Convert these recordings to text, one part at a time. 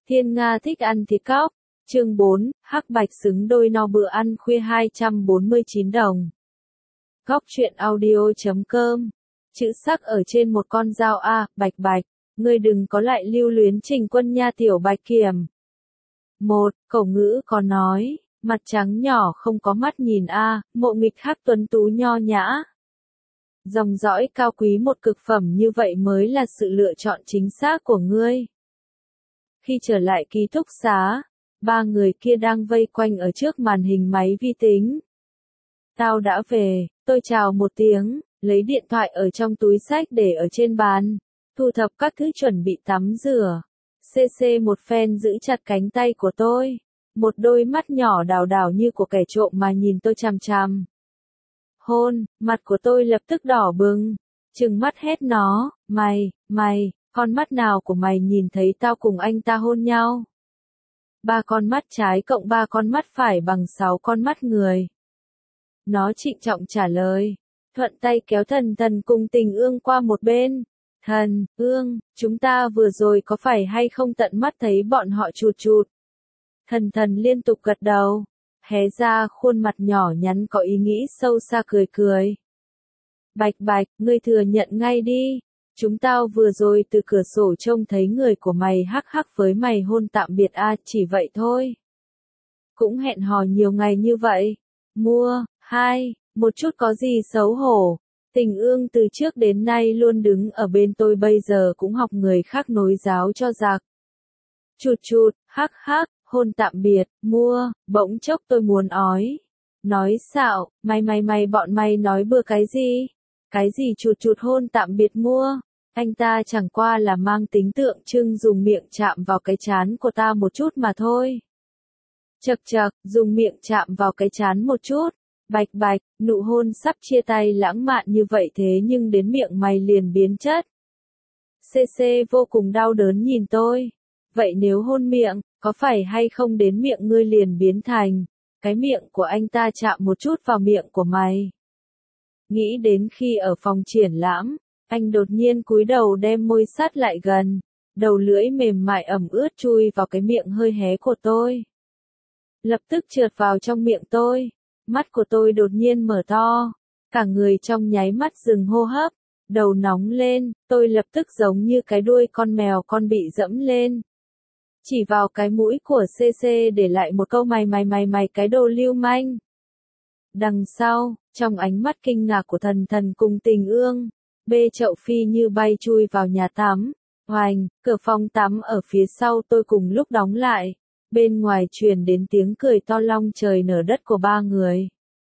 Thiên Nga thích ăn thịt cóc. Chương 4, hắc bạch xứng đôi no bữa ăn khuya 249 đồng. Góc truyện audio.com. Chữ sắc ở trên một con dao a, bạch bạch, ngươi đừng có lại lưu luyến Trình Quân nha tiểu bạch kiểm. Một, Cổ ngữ có nói, mặt trắng nhỏ không có mắt nhìn a, mộ nghịch hắc tuấn tú nho nhã. Dòng dõi cao quý một cực phẩm như vậy mới là sự lựa chọn chính xác của ngươi. Khi trở lại ký túc xá, ba người kia đang vây quanh ở trước màn hình máy vi tính. Tao đã về, tôi chào một tiếng, lấy điện thoại ở trong túi xách để ở trên bàn, thu thập các thứ chuẩn bị tắm rửa. CC một phen giữ chặt cánh tay của tôi, một đôi mắt nhỏ đào đào như của kẻ trộm mà nhìn tôi chằm chằm. Hôn, mặt của tôi lập tức đỏ bừng, trừng mắt hét nó, mày, con mắt nào của mày nhìn thấy tao cùng anh ta hôn nhau? 3 con mắt trái cộng 3 con mắt phải bằng 6 con mắt người. Nó trịnh trọng trả lời, thuận tay kéo Thần cùng Tình Ương qua một bên. Ương, chúng ta vừa rồi có phải hay không tận mắt thấy bọn họ chụt chụt? Thần liên tục gật đầu, hé ra khuôn mặt nhỏ nhắn có ý nghĩ sâu xa cười. Bạch, ngươi thừa nhận ngay đi. Chúng tao vừa rồi từ cửa sổ trông thấy người của mày hắc với mày hôn tạm biệt a, chỉ vậy thôi. Cũng hẹn hò nhiều ngày như vậy. Một chút có gì xấu hổ. Tình Ương từ trước đến nay luôn đứng ở bên tôi, bây giờ cũng học người khác nối giáo cho giặc. Chụt, hắc, hôn tạm biệt, bỗng chốc tôi muốn ói. Nói xạo, mày bọn mày nói bừa cái gì? Cái gì chụt hôn tạm biệt anh ta chẳng qua là mang tính tượng trưng dùng miệng chạm vào cái trán của ta một chút mà thôi. Chậc, dùng miệng chạm vào cái trán một chút. Bạch, nụ hôn sắp chia tay lãng mạn như vậy thế nhưng đến miệng mày liền biến chất. CC vô cùng đau đớn nhìn tôi. Vậy nếu hôn miệng, có phải hay không đến miệng ngươi liền biến thành cái miệng của anh ta chạm một chút vào miệng của mày? Nghĩ đến khi ở phòng triển lãm, anh đột nhiên cúi đầu đem môi sát lại gần, đầu lưỡi mềm mại ẩm ướt chui vào cái miệng hơi hé của tôi. Lập tức trượt vào trong miệng tôi, mắt của tôi đột nhiên mở to, cả người trong nháy mắt dừng hô hấp, đầu nóng lên, tôi lập tức giống như cái đuôi con mèo con bị dẫm lên. Chỉ vào cái mũi của CC để lại một câu mày cái đồ lưu manh. Đằng sau, trong ánh mắt kinh ngạc của Thần cùng Tình Ương, bê chậu phi như bay chui vào nhà tắm. Hoành, cửa phòng tắm ở phía sau tôi cùng lúc đóng lại. Bên ngoài truyền đến tiếng cười to long trời nở đất của ba người.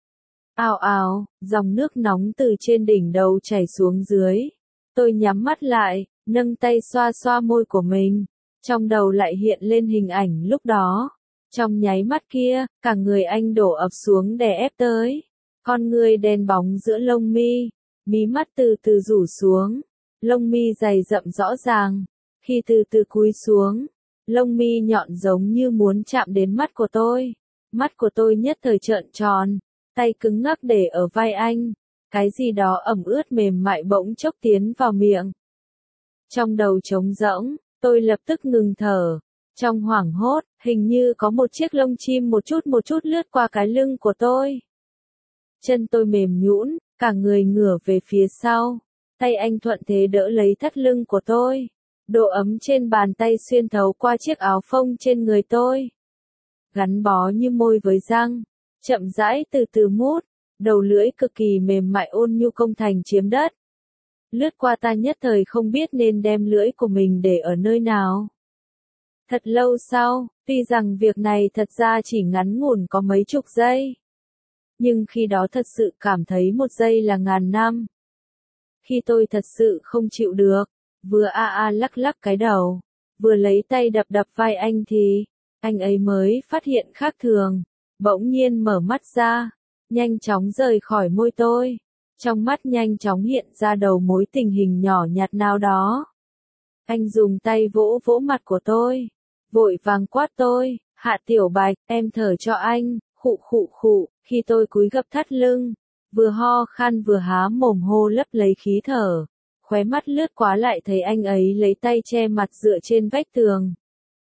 Ào, dòng nước nóng từ trên đỉnh đầu chảy xuống dưới. Tôi nhắm mắt lại, nâng tay xoa môi của mình. Trong đầu lại hiện lên hình ảnh lúc đó. Trong nháy mắt kia, cả người anh đổ ập xuống đè ép tới. Con người đen bóng giữa lông mi, mí mắt từ từ rủ xuống. Lông mi dày rậm rõ ràng. Khi từ từ cúi xuống, lông mi nhọn giống như muốn chạm đến mắt của tôi. Mắt của tôi nhất thời trợn tròn, tay cứng ngắc để ở vai anh. Cái gì đó ẩm ướt mềm mại bỗng chốc tiến vào miệng. Trong đầu trống rỗng, tôi lập tức ngừng thở. Trong hoảng hốt, hình như có một chiếc lông chim một chút lướt qua cái lưng của tôi. Chân tôi mềm nhũn, cả người ngửa về phía sau. Tay anh thuận thế đỡ lấy thắt lưng của tôi. Độ ấm trên bàn tay xuyên thấu qua chiếc áo phông trên người tôi. Gắn bó như môi với răng. Chậm rãi từ từ mút. Đầu lưỡi cực kỳ mềm mại ôn nhu công thành chiếm đất. Lướt qua ta nhất thời không biết nên đem lưỡi của mình để ở nơi nào. Thật lâu sau, tuy rằng việc này thật ra chỉ ngắn ngủn có mấy chục giây. Nhưng khi đó thật sự cảm thấy 1 giây là ngàn năm. Khi tôi thật sự không chịu được, vừa lắc cái đầu, vừa lấy tay đập vai anh thì, anh ấy mới phát hiện khác thường, bỗng nhiên mở mắt ra, nhanh chóng rời khỏi môi tôi. Trong mắt nhanh chóng hiện ra đầu mối tình hình nhỏ nhặt nào đó. Anh dùng tay vỗ mặt của tôi, vội vàng quát tôi, Hạ Tiểu Bạch, em thở cho anh, khụ, khi tôi cúi gập thắt lưng, vừa ho khan vừa há mồm hô lấp lấy khí thở, khóe mắt lướt qua lại thấy anh ấy lấy tay che mặt dựa trên vách tường.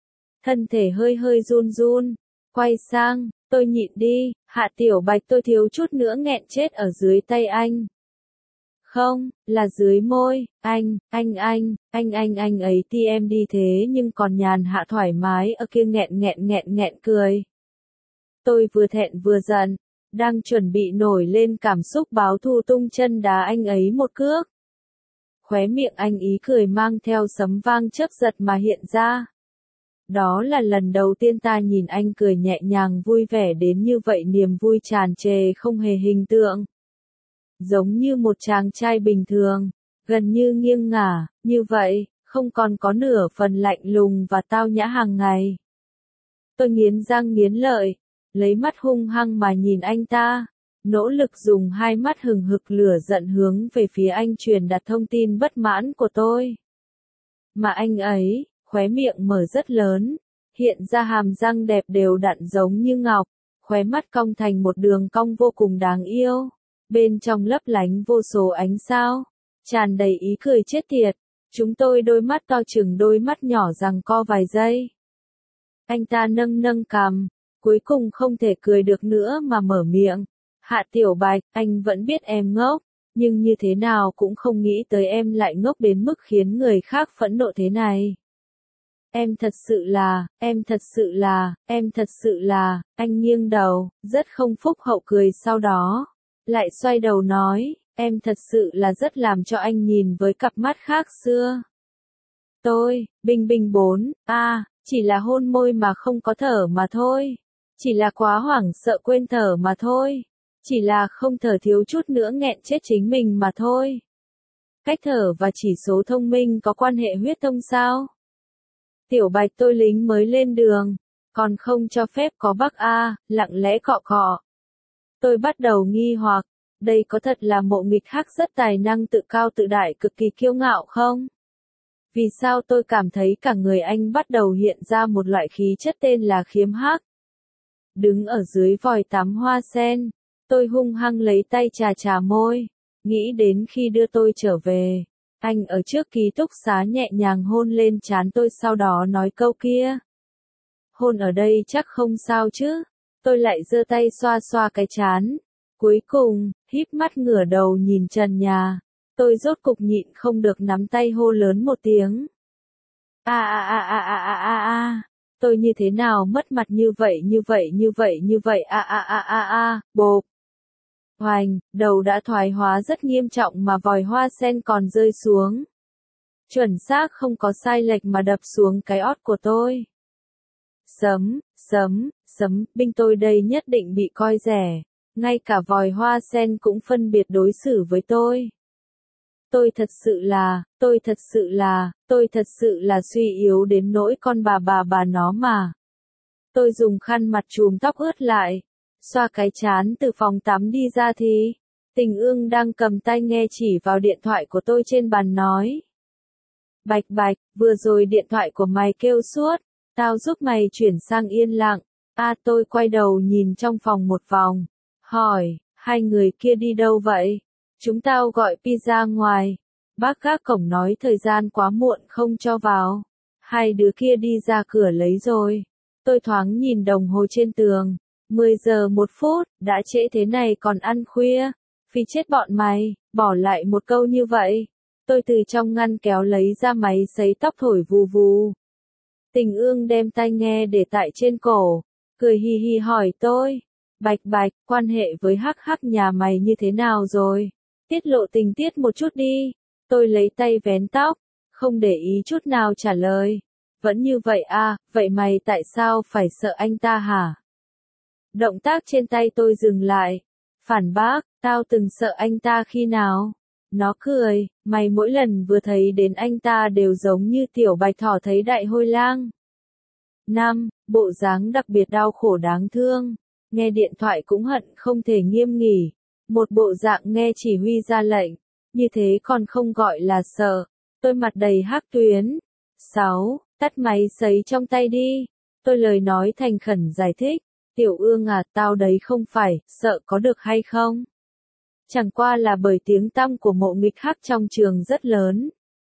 thân thể hơi hơi run run, quay sang, tôi nhịn đi, Hạ Tiểu Bạch, tôi thiếu chút nữa nghẹn chết ở dưới tay anh. Không, là dưới môi, anh ấy ti em đi thế nhưng còn nhàn hạ thoải mái ở kia nghẹn cười. Tôi vừa thẹn vừa giận, đang chuẩn bị nổi lên cảm xúc báo thù tung chân đá anh ấy một cước. Khóe miệng anh ý cười mang theo sấm vang chớp giật mà hiện ra. Đó là lần đầu tiên ta nhìn anh cười nhẹ nhàng vui vẻ đến như vậy, niềm vui tràn trề không hề hình tượng. Giống như một chàng trai bình thường, gần như nghiêng ngả, như vậy, không còn có nửa phần lạnh lùng và tao nhã hàng ngày. Tôi nghiến răng nghiến lợi, lấy mắt hung hăng mà nhìn anh ta, nỗ lực dùng hai mắt hừng hực lửa giận hướng về phía anh truyền đạt thông tin bất mãn của tôi. Mà anh ấy, khóe miệng mở rất lớn, hiện ra hàm răng đẹp đều đặn giống như ngọc, khóe mắt cong thành một đường cong vô cùng đáng yêu, bên trong lấp lánh vô số ánh sao, tràn đầy ý cười chết tiệt. Chúng tôi đôi mắt to chừng đôi mắt nhỏ giằng co vài giây. Anh ta nâng cằm, cuối cùng không thể cười được nữa mà mở miệng. Hạ Tiểu Bạch, anh vẫn biết em ngốc, nhưng như thế nào cũng không nghĩ tới em lại ngốc đến mức khiến người khác phẫn nộ thế này. Em thật sự là, anh nghiêng đầu, rất không phúc hậu cười sau đó. Lại xoay đầu nói, em thật sự là rất làm cho anh nhìn với cặp mắt khác xưa. Tôi, Bình 4, chỉ là hôn môi mà không có thở mà thôi. Chỉ là quá hoảng sợ quên thở mà thôi. Chỉ là không thở thiếu chút nữa nghẹn chết chính mình mà thôi. Cách thở và chỉ số thông minh có quan hệ huyết thông sao? Tiểu Bạch, tôi lính mới lên đường, còn không cho phép có bắc lặng lẽ cọ cọ. Tôi bắt đầu nghi hoặc, đây có thật là Mộ Nghịch Hắc rất tài năng tự cao tự đại cực kỳ kiêu ngạo không? Vì sao tôi cảm thấy cả người anh bắt đầu hiện ra một loại khí chất tên là khiếm hắc? Đứng ở dưới vòi tắm hoa sen, tôi hung hăng lấy tay chà môi, nghĩ đến khi đưa tôi trở về. Anh ở trước ký túc xá nhẹ nhàng hôn lên trán tôi, sau đó nói câu kia. Hôn ở đây chắc không sao chứ? Tôi lại giơ tay xoa cái trán. Cuối cùng, híp mắt ngửa đầu nhìn trần nhà. Tôi rốt cục nhịn không được nắm tay hô lớn một tiếng. Tôi như thế nào mất mặt như vậy, bộp. Hoành, đầu đã thoái hóa rất nghiêm trọng mà vòi hoa sen còn rơi xuống. Chuẩn xác không có sai lệch mà đập xuống cái ót của tôi. Binh tôi đây nhất định bị coi rẻ, ngay cả vòi hoa sen cũng phân biệt đối xử với tôi. Tôi thật sự là suy yếu đến nỗi con bà nó mà. Tôi dùng khăn mặt chùm tóc ướt lại, xoa cái trán từ phòng tắm đi ra thì, Tình Ương đang cầm tai nghe chỉ vào điện thoại của tôi trên bàn nói. Bạch, vừa rồi điện thoại của mày kêu suốt, tao giúp mày chuyển sang yên lặng. Tôi quay đầu nhìn trong phòng một vòng, hỏi, hai người kia đi đâu vậy? Chúng tao gọi pizza ngoài. Bác gác cổng nói thời gian quá muộn không cho vào. Hai đứa kia đi ra cửa lấy rồi. Tôi thoáng nhìn đồng hồ trên tường. 10 giờ 1 phút, đã trễ thế này còn ăn khuya. Phi chết bọn mày, bỏ lại một câu như vậy. Tôi từ trong ngăn kéo lấy ra máy sấy tóc thổi vù vù. Tình Ương đem tai nghe để tại trên cổ, cười hì hì hỏi tôi. Bạch, quan hệ với Hắc nhà mày như thế nào rồi? Tiết lộ tình tiết một chút đi. Tôi lấy tay vén tóc, không để ý chút nào trả lời. Vẫn như vậy vậy mày tại sao phải sợ anh ta hả? Động tác trên tay tôi dừng lại. Phản bác, tao từng sợ anh ta khi nào? Nó cười, mày mỗi lần vừa thấy đến anh ta đều giống như tiểu bạch thỏ thấy đại hôi lang. 5. Bộ dáng đặc biệt đau khổ đáng thương. Nghe điện thoại cũng hận không thể nghiêm nghỉ. Một bộ dạng nghe chỉ huy ra lệnh. Như thế còn không gọi là sợ. Tôi mặt đầy hắc tuyến. 6. Tắt máy sấy trong tay đi. Tôi lời nói thành khẩn giải thích. Tiểu Ương tao đấy không phải, sợ có được hay không? Chẳng qua là bởi tiếng tăm của Mộ Nghịch Hắc trong trường rất lớn.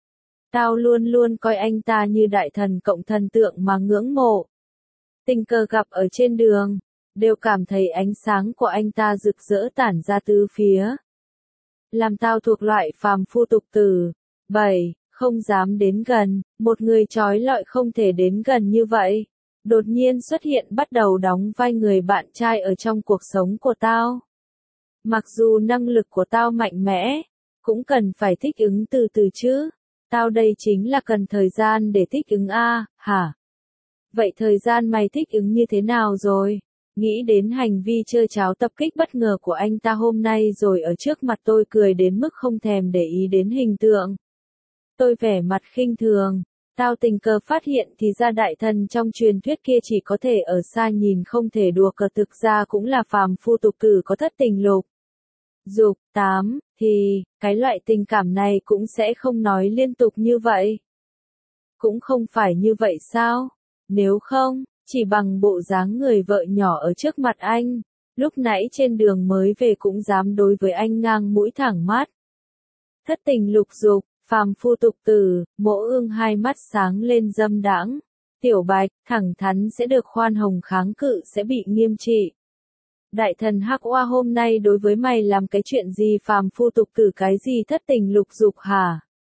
Tao luôn luôn coi anh ta như đại thần cộng thần tượng mà ngưỡng mộ. Tình cờ gặp ở trên đường, đều cảm thấy ánh sáng của anh ta rực rỡ tản ra tứ phía. Làm tao thuộc loại phàm phu tục tử. 7. Không dám đến gần, một người trói lọi không thể đến gần như vậy. Đột nhiên xuất hiện bắt đầu đóng vai người bạn trai ở trong cuộc sống của tao. Mặc dù năng lực của tao mạnh mẽ, cũng cần phải thích ứng từ từ chứ. Tao đây chính là cần thời gian để thích ứng hả? Vậy thời gian mày thích ứng như thế nào rồi? Nghĩ đến hành vi trơ tráo tập kích bất ngờ của anh ta hôm nay rồi ở trước mặt tôi cười đến mức không thèm để ý đến hình tượng. Tôi vẻ mặt khinh thường. Tao tình cờ phát hiện thì ra đại thần trong truyền thuyết kia chỉ có thể ở xa nhìn không thể đùa cợt, thực ra cũng là phàm phu tục tử có thất tình lục dục. 8. Thì, cái loại tình cảm này cũng sẽ không nói liên tục như vậy. Cũng không phải như vậy sao? Nếu không, chỉ bằng bộ dáng người vợ nhỏ ở trước mặt anh, lúc nãy trên đường mới về cũng dám đối với anh ngang mũi thẳng mắt. Thất tình lục dục, phàm phu tục tử, Mỗ Ương hai mắt sáng lên dâm đãng. Tiểu Bạch, thẳng thắn sẽ được khoan hồng, kháng cự sẽ bị nghiêm trị. Đại thần Hắc Oa hôm nay đối với mày làm cái chuyện gì phàm phu tục tử, cái gì thất tình lục dục hả?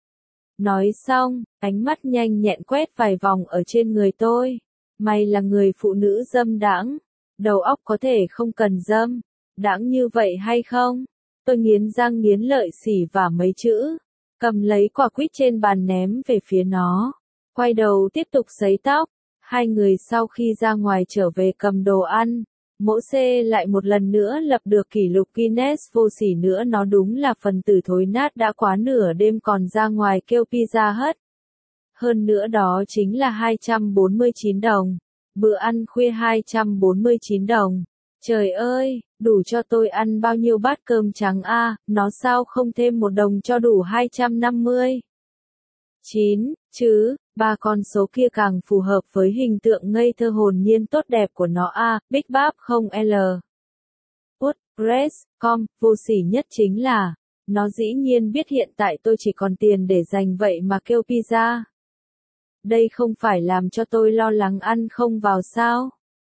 Nói xong, ánh mắt nhanh nhẹn quét vài vòng ở trên người tôi. Mày là người phụ nữ dâm đãng, đầu óc có thể không cần dâm đãng như vậy hay không? Tôi nghiến răng nghiến lợi xỉ vả mấy chữ, cầm lấy quả quýt trên bàn ném về phía nó, quay đầu tiếp tục sấy tóc. Hai người sau khi ra ngoài trở về cầm đồ ăn, Mỗ C lại một lần nữa lập được kỷ lục Guinness vô sỉ nữa, nó đúng là phần tử thối nát đã quá nửa đêm còn ra ngoài kêu Pizza Hut. Hơn nữa đó chính là 249 đồng. Bữa ăn khuya 249 đồng. Trời ơi, đủ cho tôi ăn bao nhiêu bát cơm trắng nó sao không thêm một đồng cho đủ 250? 9, chứ, ba con số kia càng phù hợp với hình tượng ngây thơ hồn nhiên tốt đẹp của nó Big Bap không L. Press.com, vô sỉ nhất chính là, nó dĩ nhiên biết hiện tại tôi chỉ còn tiền để dành vậy mà kêu pizza. Đây không phải làm cho tôi lo lắng ăn không vào sao?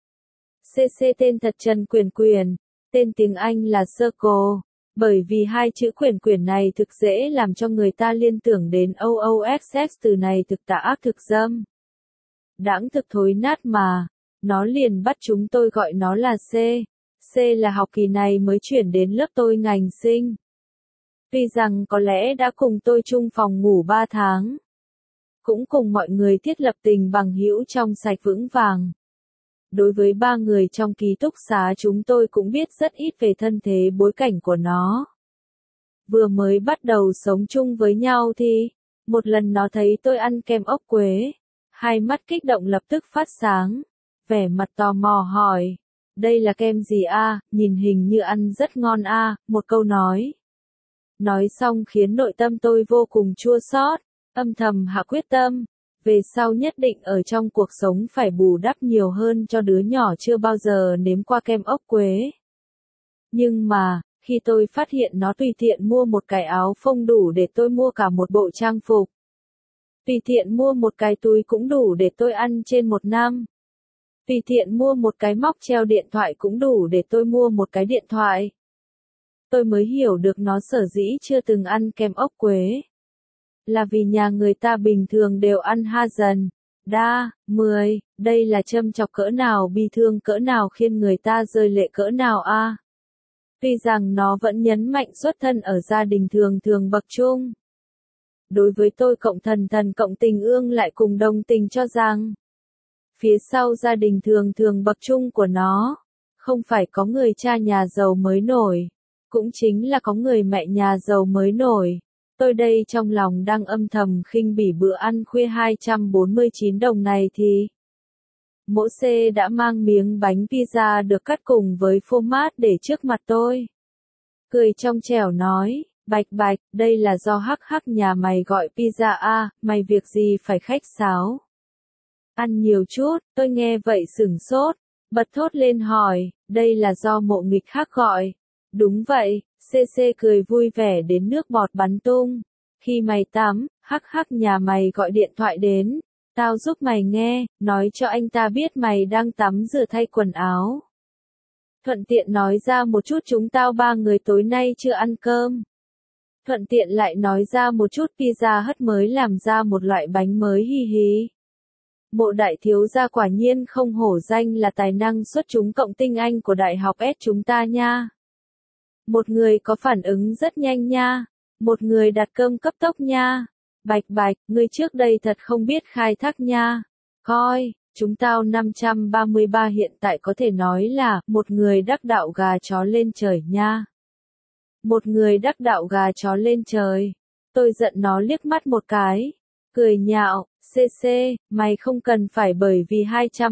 CC tên thật Trần Quyền Quyền, tên tiếng Anh là Circle, bởi vì hai chữ Quyền Quyền này thực dễ làm cho người ta liên tưởng đến OOXX, từ này thực tà ác thực dâm. Đãng thực thối nát mà, nó liền bắt chúng tôi gọi nó là C. C là học kỳ này mới chuyển đến lớp tôi ngành sinh. Tuy rằng có lẽ đã cùng tôi chung phòng ngủ 3 tháng. Cũng cùng mọi người thiết lập tình bằng hữu trong sạch vững vàng. Đối với ba người trong ký túc xá chúng tôi cũng biết rất ít về thân thế bối cảnh của nó. Vừa mới bắt đầu sống chung với nhau thì, một lần nó thấy tôi ăn kem ốc quế. Hai mắt kích động lập tức phát sáng. Vẻ mặt tò mò hỏi, đây là kem gì nhìn hình như ăn rất ngon một câu nói. Nói xong khiến nội tâm tôi vô cùng chua xót, âm thầm hạ quyết tâm. Về sau nhất định ở trong cuộc sống phải bù đắp nhiều hơn cho đứa nhỏ chưa bao giờ nếm qua kem ốc quế. Nhưng mà, khi tôi phát hiện nó tùy tiện mua một cái áo phông đủ để tôi mua cả một bộ trang phục. Tùy tiện mua một cái túi cũng đủ để tôi ăn trên một năm. Tùy tiện mua một cái móc treo điện thoại cũng đủ để tôi mua một cái điện thoại. Tôi mới hiểu được nó sở dĩ chưa từng ăn kem ốc quế. Là vì nhà người ta bình thường đều ăn ha dần. 10, đây là châm chọc cỡ nào, bi thương cỡ nào, khiến người ta rơi lệ cỡ nào Tuy rằng nó vẫn nhấn mạnh xuất thân ở gia đình thường thường bậc trung. Đối với tôi cộng thần cộng tình ương lại cùng đồng tình cho rằng, phía sau gia đình thường thường bậc trung của nó, không phải có người cha nhà giàu mới nổi, cũng chính là có người mẹ nhà giàu mới nổi. Tôi đây trong lòng đang âm thầm khinh bỉ bữa ăn khuya 249 đồng này thì Mỗ C đã mang miếng bánh pizza được cắt cùng với phô mát để trước mặt tôi. Cười trong trẻo nói, Bạch Bạch, đây là do hắc hắc nhà mày gọi pizza mày việc gì phải khách sáo. Ăn nhiều chút, tôi nghe vậy sửng sốt, bật thốt lên hỏi, đây là do Mộ Nghịch Hắc gọi. Đúng vậy, CC cười vui vẻ đến nước bọt bắn tung. Khi mày tắm, hắc hắc nhà mày gọi điện thoại đến. Tao giúp mày nghe, nói cho anh ta biết mày đang tắm rửa thay quần áo. Thuận tiện nói ra một chút chúng tao 3 người tối nay chưa ăn cơm. Thuận tiện lại nói ra một chút Pizza Hut mới làm ra một loại bánh mới hi hí. Mộ đại thiếu gia quả nhiên không hổ danh là tài năng xuất chúng cộng tinh anh của đại học S chúng ta nha. Một người có phản ứng rất nhanh nha. Một người đặt cơm cấp tốc nha. Bạch bạch, ngươi trước đây thật không biết khai thác nha. Coi, chúng tao 533 hiện tại có thể nói là một người đắc đạo gà chó lên trời nha. Một người đắc đạo gà chó lên trời. Tôi giận nó liếc mắt một cái. Cười nhạo, CC, mày không cần phải bởi vì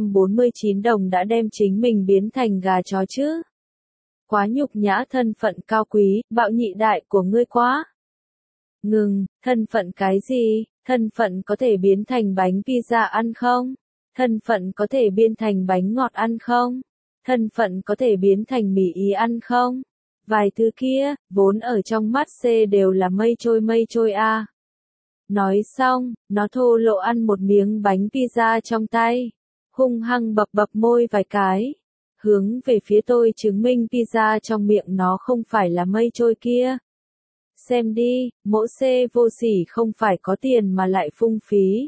249 đồng đã đem chính mình biến thành gà chó chứ. Quá nhục nhã thân phận cao quý, bạo nhị đại của ngươi quá. Ngừng, thân phận cái gì? Thân phận có thể biến thành bánh pizza ăn không? Thân phận có thể biến thành bánh ngọt ăn không? Thân phận có thể biến thành mì ý ăn không? Vài thứ kia, vốn ở trong mắt C đều là mây trôi a. Nói xong, nó thô lỗ ăn một miếng bánh pizza trong tay, hung hăng bập bập môi vài cái, hướng về phía tôi chứng minh pizza trong miệng nó không phải là mây trôi kia. Xem đi, mỗ C vô sỉ không phải có tiền mà lại phung phí.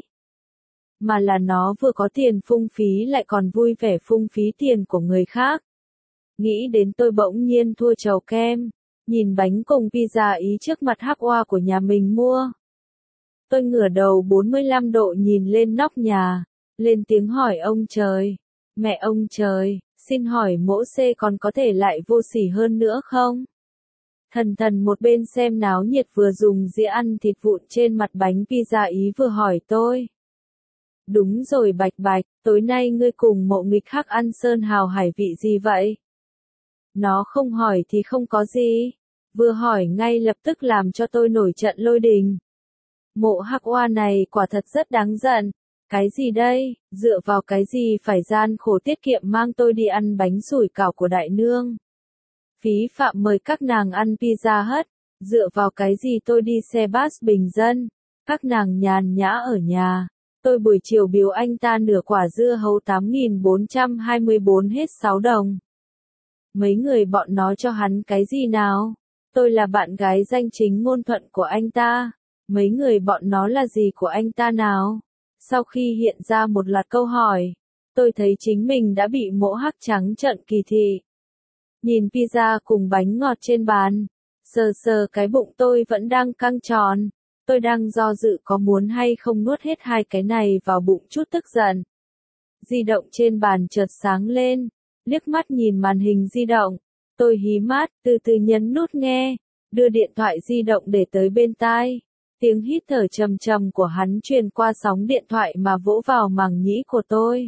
Mà là nó vừa có tiền phung phí lại còn vui vẻ phung phí tiền của người khác. Nghĩ đến tôi bỗng nhiên thua trầu kem, nhìn bánh cùng pizza ý trước mặt hắc oa của nhà mình mua. Tôi ngửa đầu 45 độ nhìn lên nóc nhà, lên tiếng hỏi ông trời. Mẹ ông trời, xin hỏi mỗ C còn có thể lại vô sỉ hơn nữa không? Thần thần một bên xem náo nhiệt vừa dùng dĩa ăn thịt vụn trên mặt bánh pizza ý vừa hỏi tôi. Đúng rồi bạch bạch, tối nay ngươi cùng mộ nghịch khắc ăn sơn hào hải vị gì vậy? Nó không hỏi thì không có gì. Vừa hỏi ngay lập tức làm cho tôi nổi trận lôi đình. Mộ hắc oa này quả thật rất đáng giận. Cái gì đây, dựa vào cái gì phải gian khổ tiết kiệm mang tôi đi ăn bánh sủi cảo của đại nương. Phí phạm mời các nàng ăn pizza hut, dựa vào cái gì tôi đi xe bus bình dân. Các nàng nhàn nhã ở nhà. Tôi buổi chiều biếu anh ta nửa quả dưa hấu 8.424 hết 6 đồng. Mấy người bọn nó cho hắn cái gì nào? Tôi là bạn gái danh chính ngôn thuận của anh ta. Mấy người bọn nó là gì của anh ta nào? Sau khi hiện ra một loạt câu hỏi, tôi thấy chính mình đã bị mỗ hắc trắng trợn kỳ thị. Nhìn pizza cùng bánh ngọt trên bàn, sờ sờ cái bụng tôi vẫn đang căng tròn. Tôi đang do dự có muốn hay không nuốt hết hai cái này vào bụng chút tức giận. Di động trên bàn chợt sáng lên, liếc mắt nhìn màn hình di động. Tôi hí mắt, từ từ nhấn nút nghe, đưa điện thoại di động để tới bên tai. Tiếng hít thở trầm trầm của hắn truyền qua sóng điện thoại mà vỗ vào màng nhĩ của tôi.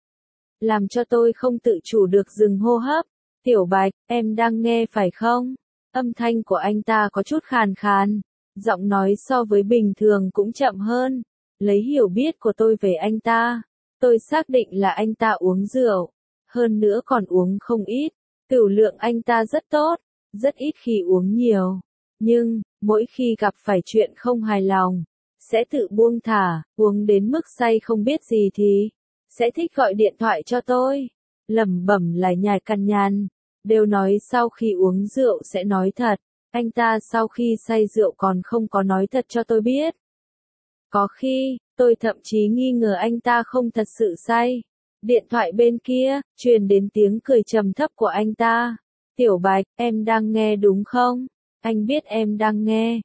Làm cho tôi không tự chủ được dừng hô hấp. Tiểu Bạch, em đang nghe phải không? Âm thanh của anh ta có chút khàn khàn. Giọng nói so với bình thường cũng chậm hơn. Lấy hiểu biết của tôi về anh ta, tôi xác định là anh ta uống rượu. Hơn nữa còn uống không ít. Tửu lượng anh ta rất tốt, rất ít khi uống nhiều. Nhưng, mỗi khi gặp phải chuyện không hài lòng, sẽ tự buông thả, uống đến mức say không biết gì thì, sẽ thích gọi điện thoại cho tôi. Lẩm bẩm lại nhài cằn nhằn, đều nói sau khi uống rượu sẽ nói thật. Anh ta sau khi say rượu còn không có nói thật cho tôi biết. Có khi, tôi thậm chí nghi ngờ anh ta không thật sự say. Điện thoại bên kia, truyền đến tiếng cười trầm thấp của anh ta. Tiểu Bạch, em đang nghe đúng không? Anh biết em đang nghe.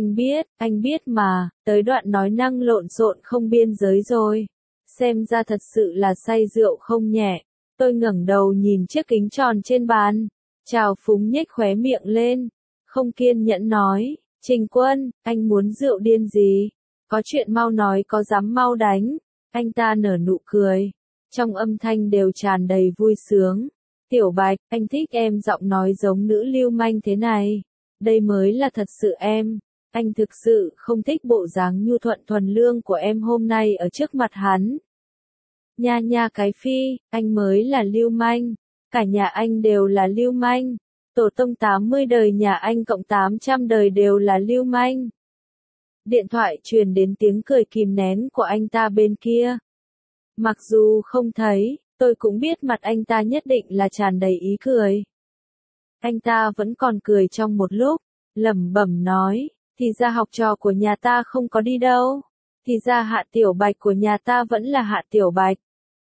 Anh biết mà, tới đoạn nói năng lộn xộn không biên giới rồi. Xem ra thật sự là say rượu không nhẹ. Tôi ngẩng đầu nhìn chiếc kính tròn trên bàn. Trào phúng nhếch khóe miệng lên. Không kiên nhẫn nói, Trình Quân, anh muốn rượu điên gì? Có chuyện mau nói có dám mau đánh. Anh ta nở nụ cười. Trong âm thanh đều tràn đầy vui sướng. Tiểu Bạch, anh thích em giọng nói giống nữ lưu manh thế này. Đây mới là thật sự em. Anh thực sự không thích bộ dáng nhu thuận thuần lương của em hôm nay ở trước mặt hắn. Nha nha cái phi, anh mới là lưu manh. Cả nhà anh đều là lưu manh. Tổ tông 80 đời nhà anh cộng 800 đời đều là lưu manh. Điện thoại truyền đến tiếng cười kìm nén của anh ta bên kia. Mặc dù không thấy, tôi cũng biết mặt anh ta nhất định là tràn đầy ý cười. Anh ta vẫn còn cười trong một lúc, lẩm bẩm nói, thì ra học trò của nhà ta không có đi đâu. Thì ra Hạ Tiểu Bạch của nhà ta vẫn là Hạ Tiểu Bạch.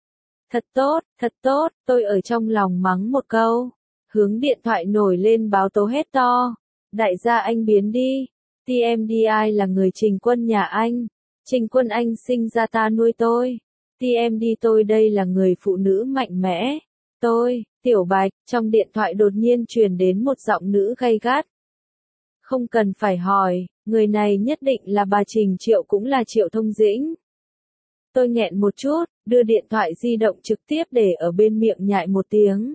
Thật tốt, tôi ở trong lòng mắng một câu. Hướng điện thoại nổi lên báo tố hét to. Đại gia anh biến đi. TMDI là người Trình Quân nhà anh. Trình Quân anh sinh ra ta nuôi tôi. TMD tôi đây là người phụ nữ mạnh mẽ. Tôi, Tiểu Bạch, trong điện thoại đột nhiên truyền đến một giọng nữ gay gắt. Không cần phải hỏi, người này nhất định là bà Trình Triệu cũng là Triệu Thông Dĩnh. Tôi nghẹn một chút, đưa điện thoại di động trực tiếp để ở bên miệng nhại một tiếng.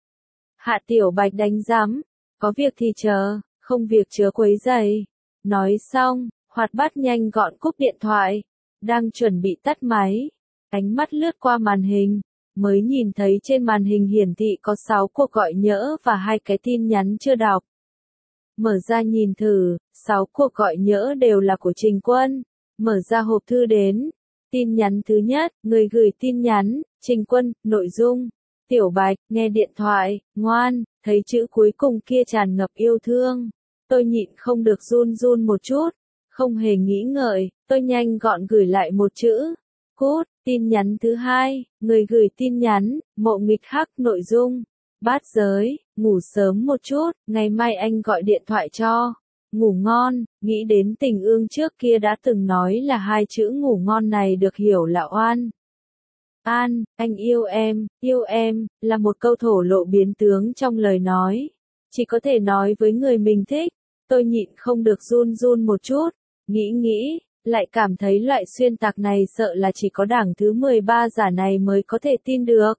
Hạ Tiểu Bạch đánh rắm, có việc thì chờ, không việc chớ quấy rầy. Nói xong, hoạt bát nhanh gọn cúp điện thoại, đang chuẩn bị tắt máy. Ánh mắt lướt qua màn hình, mới nhìn thấy trên màn hình hiển thị có 6 cuộc gọi nhỡ và 2 cái tin nhắn chưa đọc. Mở ra nhìn thử, 6 cuộc gọi nhỡ đều là của Trình Quân. Mở ra hộp thư đến. Tin nhắn thứ nhất, người gửi tin nhắn, Trình Quân, nội dung. Tiểu Bạch, nghe điện thoại, ngoan, thấy chữ cuối cùng kia tràn ngập yêu thương. Tôi nhịn không được run run một chút. Không hề nghĩ ngợi, tôi nhanh gọn gửi lại một chữ. Cút, tin nhắn thứ hai, người gửi tin nhắn, Mộ Nghịch Hắc, nội dung. Bát giới, ngủ sớm một chút, ngày mai anh gọi điện thoại cho. Ngủ ngon, nghĩ đến tình ương trước kia đã từng nói là 2 chữ ngủ ngon này được hiểu là oan. An, anh yêu em, là một câu thổ lộ biến tướng trong lời nói. Chỉ có thể nói với người mình thích. Tôi nhịn không được run run một chút, nghĩ, lại cảm thấy loại xuyên tạc này sợ là chỉ có đảng thứ 13 giả này mới có thể tin được.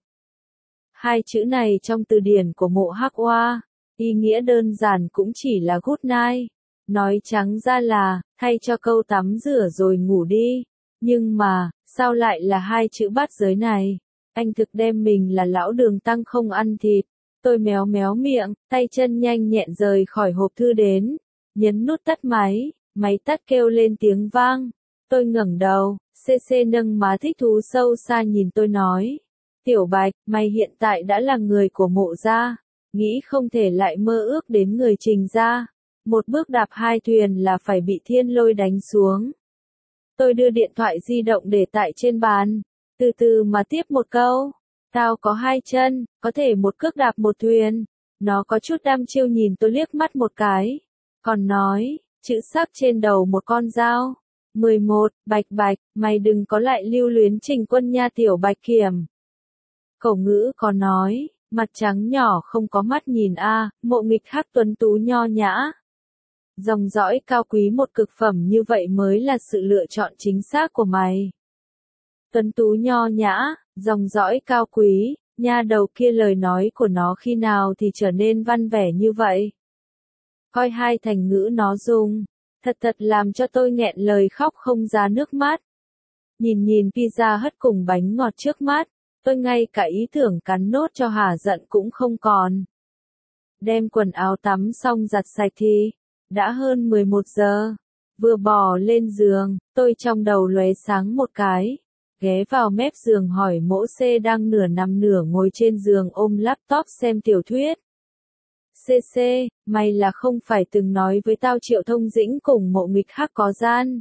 2 chữ này trong từ điển của Mộ Hắc Oa, ý nghĩa đơn giản cũng chỉ là good night. Nói trắng ra là, thay cho câu tắm rửa rồi ngủ đi. Nhưng mà, sao lại là 2 chữ bát giới này? Anh thực đem mình là lão đường tăng không ăn thịt. Tôi méo méo miệng, tay chân nhanh nhẹn rời khỏi hộp thư đến. Nhấn nút tắt máy, máy tắt kêu lên tiếng vang. Tôi ngẩng đầu, CC nâng má thích thú sâu xa nhìn tôi nói. Tiểu Bạch, mày hiện tại đã là người của Mộ gia. Nghĩ không thể lại mơ ước đến người Trình gia. Một bước đạp 2 thuyền là phải bị thiên lôi đánh xuống. Tôi đưa điện thoại di động để tại trên bàn. Từ từ mà tiếp một câu. Tao có 2 chân, có thể một cước đạp một thuyền. Nó có chút đăm chiêu nhìn tôi liếc mắt một cái. Còn nói, chữ sắc trên đầu một con dao. 11, Bạch, mày đừng có lại lưu luyến Trình Quân nha Tiểu Bạch kiểm. Cổ ngữ có nói, mặt trắng nhỏ không có mắt nhìn a, Mộ Nghịch Hắc tuấn tú nho nhã. Dòng dõi cao quý một cực phẩm như vậy mới là sự lựa chọn chính xác của mày. Tuấn tú nho nhã, dòng dõi cao quý, nha đầu kia lời nói của nó khi nào thì trở nên văn vẻ như vậy. Coi 2 thành ngữ nó dùng, thật làm cho tôi nghẹn lời khóc không ra nước mắt. Nhìn pizza hất cùng bánh ngọt trước mắt, tôi ngay cả ý tưởng cắn nốt cho hả giận cũng không còn. Đem quần áo tắm xong giặt sạch thì, đã hơn 11 giờ. Vừa bò lên giường, tôi trong đầu lóe sáng một cái. Ghé vào mép giường hỏi Mỗ C đang nửa nằm nửa ngồi trên giường ôm laptop xem tiểu thuyết. CC, mày là không phải từng nói với tao Triệu Thông Dĩnh cùng Mộ Nghịch Hắc có gian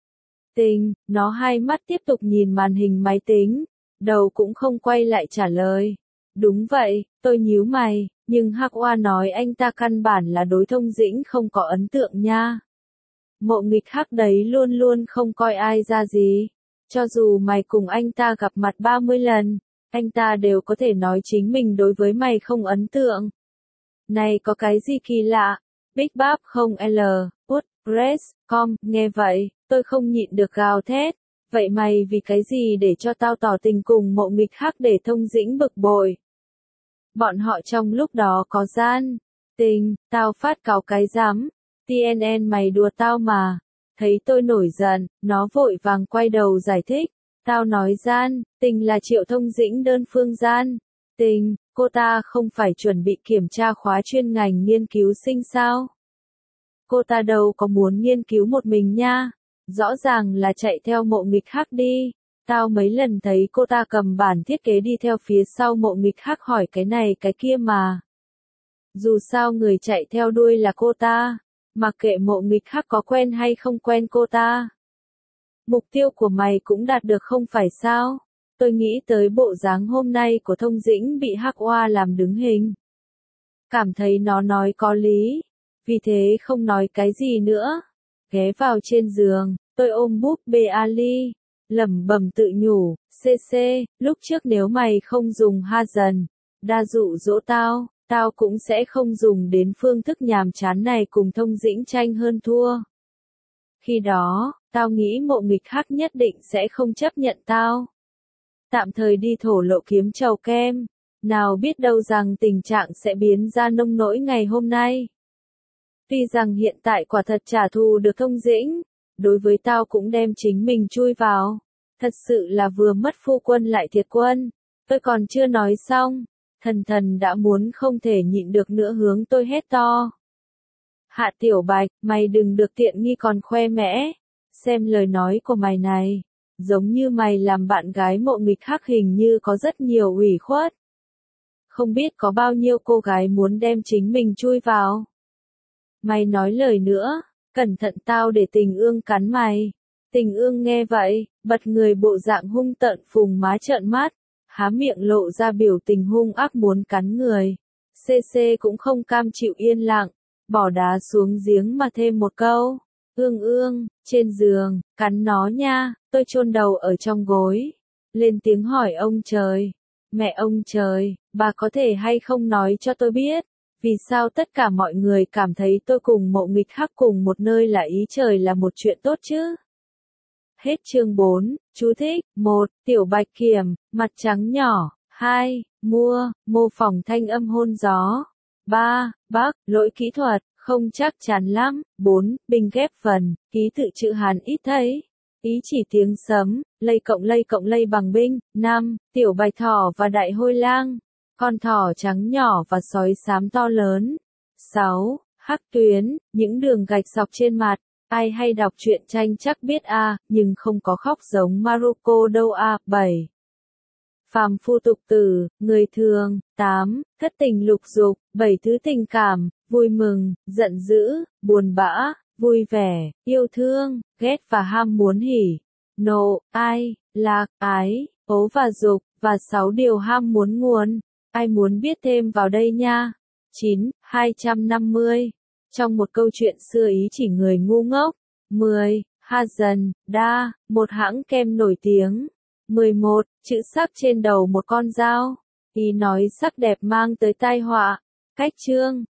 tình, nó hai mắt tiếp tục nhìn màn hình máy tính, đầu cũng không quay lại trả lời. Đúng vậy, tôi nhíu mày, nhưng Hắc Oa nói anh ta căn bản là đối Thông Dĩnh không có ấn tượng nha. Mộ Nghịch Hắc đấy luôn luôn không coi ai ra gì. Cho dù mày cùng anh ta gặp mặt 30 lần, anh ta đều có thể nói chính mình đối với mày không ấn tượng. Này có cái gì kỳ lạ? Big Bap không L, Press.com, nghe vậy, tôi không nhịn được gào thét. Vậy mày vì cái gì để cho tao tỏ tình cùng Mộ Nghịch Hắc để Thông Dĩnh bực bội? Bọn họ trong lúc đó có gian tình, tao phát cáo cái dám. TNN mày đùa tao mà. Thấy tôi nổi giận, nó vội vàng quay đầu giải thích. Tao nói gian tình là Triệu Thông Dĩnh đơn phương gian tình, cô ta không phải chuẩn bị kiểm tra khóa chuyên ngành nghiên cứu sinh sao? Cô ta đâu có muốn nghiên cứu một mình nha. Rõ ràng là chạy theo Mộ Nghịch Hắc đi. Tao mấy lần thấy cô ta cầm bản thiết kế đi theo phía sau Mộ Nghịch Hắc hỏi cái này cái kia mà. Dù sao người chạy theo đuôi là cô ta, mặc kệ Mộ Nghịch Hắc có quen hay không quen cô ta. Mục tiêu của mày cũng đạt được không phải sao? Tôi nghĩ tới bộ dáng hôm nay của Thông Dĩnh bị Hắc Oa làm đứng hình. Cảm thấy nó nói có lý, vì thế không nói cái gì nữa. Ghé vào trên giường, tôi ôm búp bê Ali, lẩm bẩm tự nhủ, CC, lúc trước nếu mày không dùng ha dần, đa dụ dỗ tao, tao cũng sẽ không dùng đến phương thức nhàm chán này cùng Thông Dĩnh tranh hơn thua. Khi đó, tao nghĩ Mộ Nghịch Hắc nhất định sẽ không chấp nhận tao. Tạm thời đi thổ lộ kiếm trầu kem, nào biết đâu rằng tình trạng sẽ biến ra nông nỗi ngày hôm nay. Tuy rằng hiện tại quả thật trả thù được Thông Dĩnh, đối với tao cũng đem chính mình chui vào. Thật sự là vừa mất phu quân lại thiệt quân. Tôi còn chưa nói xong, thần thần đã muốn không thể nhịn được nữa hướng tôi hét to. Hạ Tiểu Bạch, mày đừng được tiện nghi còn khoe mẽ. Xem lời nói của mày này, giống như mày làm bạn gái Mộ Nghịch Hắc hình như có rất nhiều ủy khuất. Không biết có bao nhiêu cô gái muốn đem chính mình chui vào. Mày nói lời nữa, cẩn thận tao để Tình Ương cắn mày. Tình Ương nghe vậy, bật người bộ dạng hung tợn phùng má trợn mắt, há miệng lộ ra biểu tình hung ác muốn cắn người. CC cũng không cam chịu yên lặng, bỏ đá xuống giếng mà thêm một câu. Ương ương, trên giường, cắn nó nha, tôi chôn đầu ở trong gối. Lên tiếng hỏi ông trời. Mẹ ông trời, bà có thể hay không nói cho tôi biết, vì sao tất cả mọi người cảm thấy tôi cùng Mộ Nghịch Hắc cùng một nơi là ý trời là một chuyện tốt chứ? Hết chương 4, chú thích, 1, Tiểu Bạch Kiểm, mặt trắng nhỏ, 2, mô phỏng thanh âm hôn gió, 3, bác, lỗi kỹ thuật, không chắc chắn lắm, 4, bình ghép phần, ký tự chữ Hán ít thấy. Ý chỉ tiếng sấm, lây bằng binh, 5, Tiểu Bạch Thỏ và Đại Hôi Lang, con thỏ trắng nhỏ và sói xám to lớn. 6, Hắc Tuyến, những đường gạch dọc trên mặt, ai hay đọc truyện tranh chắc biết nhưng không có khóc giống Maruko đâu 7. Phàm phu tục tử, người thường, 8, thất tình lục dục, 7 thứ tình cảm, vui mừng, giận dữ, buồn bã, vui vẻ, yêu thương, ghét và ham muốn hỉ, nộ, ai, lạc, ái, ố và dục, và 6 điều ham muốn nguồn. Ai muốn biết thêm vào đây nha. 9, 250. Trong một câu chuyện xưa ý chỉ người ngu ngốc. 10, Hazen, Da, một hãng kem nổi tiếng. 11, chữ sắc trên đầu một con dao. Ý nói sắc đẹp mang tới tai họa. Cách chương,